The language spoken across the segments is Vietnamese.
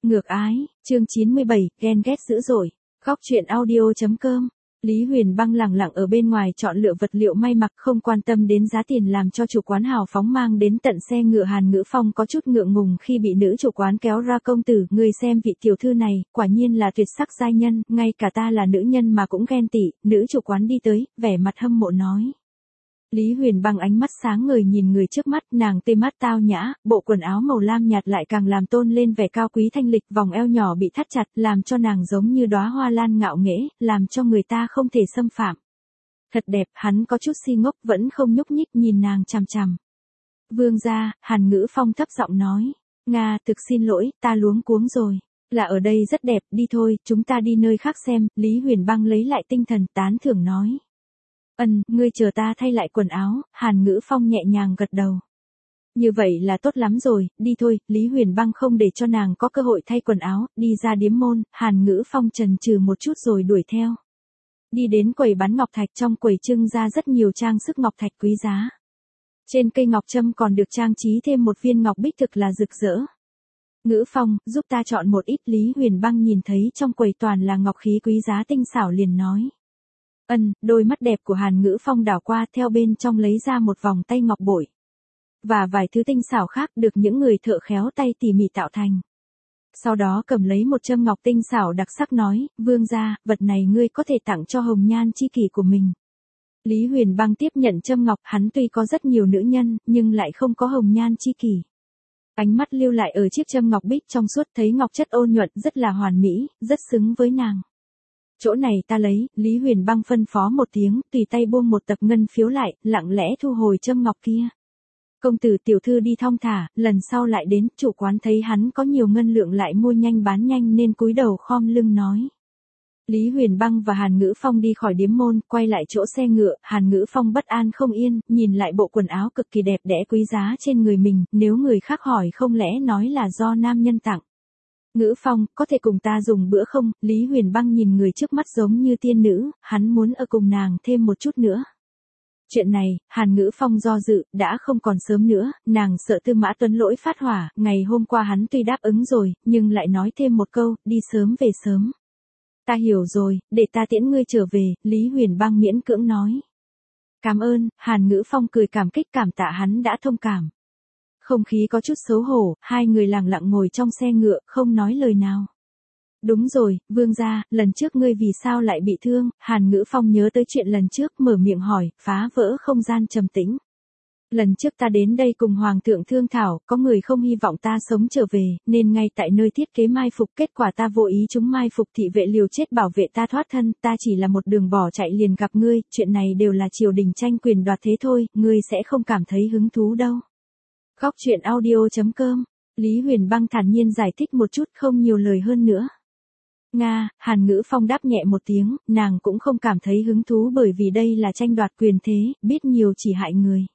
Ngược ái, chương 97, ghen ghét dữ dội. Góc truyện audio.com. Lý Huyền Băng lẳng lặng ở bên ngoài chọn lựa vật liệu may mặc, không quan tâm đến giá tiền, làm cho chủ quán hào phóng mang đến tận xe ngựa. Hàn Ngữ Phong có chút ngượng ngùng khi bị nữ chủ quán kéo ra. Công tử, người xem vị tiểu thư này, quả nhiên là tuyệt sắc giai nhân, ngay cả ta là nữ nhân mà cũng ghen tị. Nữ chủ quán đi tới, vẻ mặt hâm mộ nói. Lý Huyền Băng ánh mắt sáng ngời nhìn người trước mắt, nàng tê mắt tao nhã, bộ quần áo màu lam nhạt lại càng làm tôn lên vẻ cao quý thanh lịch, vòng eo nhỏ bị thắt chặt, làm cho nàng giống như đóa hoa lan ngạo nghễ, làm cho người ta không thể xâm phạm. Thật đẹp, hắn có chút si ngốc, vẫn không nhúc nhích nhìn nàng chằm chằm. Vương gia, Hàn Ngữ Phong thấp giọng nói. Nga, thực xin lỗi, ta luống cuống rồi. Là ở đây rất đẹp, đi thôi, chúng ta đi nơi khác xem. Lý Huyền Băng lấy lại tinh thần, tán thưởng nói. Ngươi chờ ta thay lại quần áo. Hàn Ngữ Phong nhẹ nhàng gật đầu. Như vậy là tốt lắm rồi, đi thôi. Lý Huyền Băng không để cho nàng có cơ hội thay quần áo, đi ra điếm môn. Hàn Ngữ Phong chần chừ một chút rồi đuổi theo. Đi đến quầy bán ngọc thạch, trong quầy trưng ra rất nhiều trang sức ngọc thạch quý giá. Trên cây ngọc trâm còn được trang trí thêm một viên ngọc bích thực là rực rỡ. Ngữ Phong, giúp ta chọn một ít. Lý Huyền Băng nhìn thấy trong quầy toàn là ngọc khí quý giá tinh xảo liền nói. Đôi mắt đẹp của Hàn Ngữ Phong đảo qua, theo bên trong lấy ra một vòng tay ngọc bội. Và vài thứ tinh xảo khác được những người thợ khéo tay tỉ mỉ tạo thành. Sau đó cầm lấy một châm ngọc tinh xảo đặc sắc nói, vương gia, vật này ngươi có thể tặng cho hồng nhan chi kỷ của mình. Lý Huyền Băng tiếp nhận châm ngọc, hắn tuy có rất nhiều nữ nhân, nhưng lại không có hồng nhan chi kỷ. Ánh mắt lưu lại ở chiếc châm ngọc bích trong suốt, thấy ngọc chất ôn nhuận rất là hoàn mỹ, rất xứng với nàng. Chỗ này ta lấy. Lý Huyền Băng phân phó một tiếng, tùy tay buông một tập ngân phiếu lại, lặng lẽ thu hồi châm ngọc kia. Công tử tiểu thư đi thong thả, lần sau lại đến. Chủ quán thấy hắn có nhiều ngân lượng lại mua nhanh bán nhanh nên cúi đầu khom lưng nói. Lý Huyền Băng và Hàn Ngữ Phong đi khỏi điếm môn, quay lại chỗ xe ngựa. Hàn Ngữ Phong bất an không yên, nhìn lại bộ quần áo cực kỳ đẹp đẽ quý giá trên người mình, nếu người khác hỏi không lẽ nói là do nam nhân tặng. Ngữ Phong, có thể cùng ta dùng bữa không? Lý Huyền Băng nhìn người trước mắt giống như tiên nữ, hắn muốn ở cùng nàng thêm một chút nữa. Chuyện này, Hàn Ngữ Phong do dự, đã không còn sớm nữa, nàng sợ Tư Mã Tuấn Lỗi phát hỏa, ngày hôm qua hắn tuy đáp ứng rồi, nhưng lại nói thêm một câu, đi sớm về sớm. Ta hiểu rồi, để ta tiễn ngươi trở về. Lý Huyền Băng miễn cưỡng nói. Cảm ơn. Hàn Ngữ Phong cười cảm kích cảm tạ hắn đã thông cảm. Không khí có chút xấu hổ, hai người lặng lặng ngồi trong xe ngựa, không nói lời nào. Đúng rồi, vương gia, lần trước ngươi vì sao lại bị thương? Hàn Ngữ Phong nhớ tới chuyện lần trước, mở miệng hỏi, phá vỡ không gian trầm tĩnh. Lần trước ta đến đây cùng Hoàng thượng thương thảo, có người không hy vọng ta sống trở về, nên ngay tại nơi thiết kế mai phục, kết quả ta vô ý chúng mai phục, thị vệ liều chết bảo vệ ta thoát thân, ta chỉ là một đường bỏ chạy liền gặp ngươi, chuyện này đều là triều đình tranh quyền đoạt thế thôi, ngươi sẽ không cảm thấy hứng thú đâu. Góc truyện audio.com. Lý Huyền Băng thản nhiên giải thích một chút, không nhiều lời hơn nữa. Nga. Hàn Ngữ Phong đáp nhẹ một tiếng, nàng cũng không cảm thấy hứng thú bởi vì đây là tranh đoạt quyền thế, biết nhiều chỉ hại người.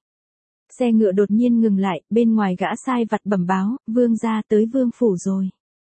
Xe ngựa đột nhiên ngừng lại, bên ngoài gã sai vặt bẩm báo, vương gia tới vương phủ rồi.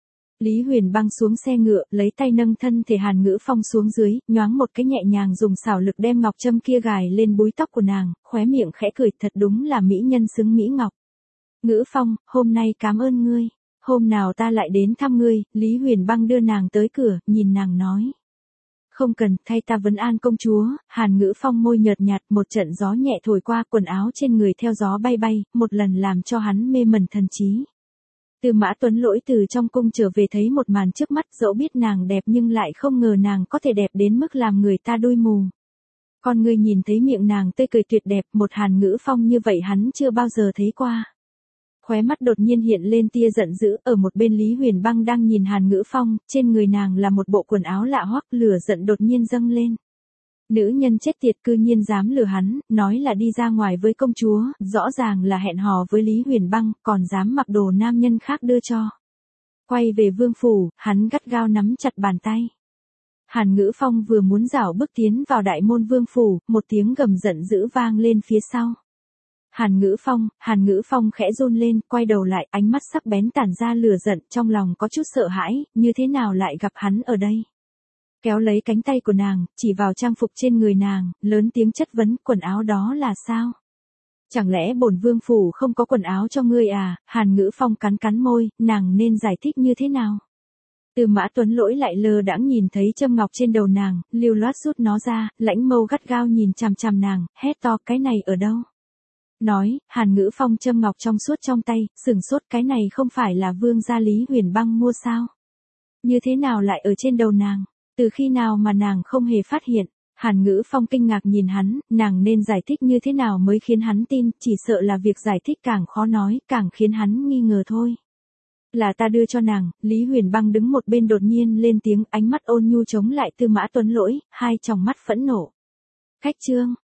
Lý Huyền Băng xuống xe ngựa, lấy tay nâng thân thể Hàn Ngữ Phong xuống dưới, nhoáng một cái nhẹ nhàng dùng xảo lực đem ngọc châm kia gài lên búi tóc của nàng, khóe miệng khẽ cười, thật đúng là mỹ nhân xứng mỹ ngọc. Ngữ Phong, hôm nay cảm ơn ngươi. Hôm nào ta lại đến thăm ngươi. Lý Huyền Băng đưa nàng tới cửa, nhìn nàng nói. Không cần, thay ta vấn an công chúa. Hàn Ngữ Phong môi nhợt nhạt, một trận gió nhẹ thổi qua, quần áo trên người theo gió bay bay, một lần làm cho hắn mê mẩn thần trí. Tư Mã Tuấn Lỗi từ trong cung trở về thấy một màn trước mắt, dẫu biết nàng đẹp nhưng lại không ngờ nàng có thể đẹp đến mức làm người ta đôi mù. Con người nhìn thấy miệng nàng tươi cười tuyệt đẹp, một Hàn Ngữ Phong như vậy hắn chưa bao giờ thấy qua. Khóe mắt đột nhiên hiện lên tia giận dữ, ở một bên Lý Huyền Băng đang nhìn Hàn Ngữ Phong, trên người nàng là một bộ quần áo lạ hoắc, lửa giận đột nhiên dâng lên. Nữ nhân chết tiệt cư nhiên dám lừa hắn, nói là đi ra ngoài với công chúa, rõ ràng là hẹn hò với Lý Huyền Băng, còn dám mặc đồ nam nhân khác đưa cho. Quay về vương phủ, hắn gắt gao nắm chặt bàn tay. Hàn Ngữ Phong vừa muốn rảo bước tiến vào đại môn vương phủ, một tiếng gầm giận dữ vang lên phía sau. Hàn Ngữ Phong khẽ run lên, quay đầu lại, ánh mắt sắc bén tản ra lửa giận, trong lòng có chút sợ hãi, như thế nào lại gặp hắn ở đây. Kéo lấy cánh tay của nàng, chỉ vào trang phục trên người nàng, lớn tiếng chất vấn, quần áo đó là sao? Chẳng lẽ bổn vương phủ không có quần áo cho ngươi à? Hàn Ngữ Phong cắn cắn môi, nàng nên giải thích như thế nào? Tư Mã Tuấn Lỗi lại lơ đãng nhìn thấy châm ngọc trên đầu nàng, lưu loát rút nó ra, lãnh mâu gắt gao nhìn chằm chằm nàng, hét to cái này ở đâu? Nói, Hàn Ngữ Phong châm ngọc trong suốt trong tay, sửng sốt cái này không phải là vương gia Lý Huyền Băng mua sao? Như thế nào lại ở trên đầu nàng? Từ khi nào mà nàng không hề phát hiện? Hàn Ngữ Phong kinh ngạc nhìn hắn, nàng nên giải thích như thế nào mới khiến hắn tin, chỉ sợ là việc giải thích càng khó nói, càng khiến hắn nghi ngờ thôi. Là ta đưa cho nàng, Lý Huyền Băng đứng một bên đột nhiên lên tiếng, ánh mắt ôn nhu chống lại Tư Mã Tuấn Lỗi, hai tròng mắt phẫn nộ. Khách trương,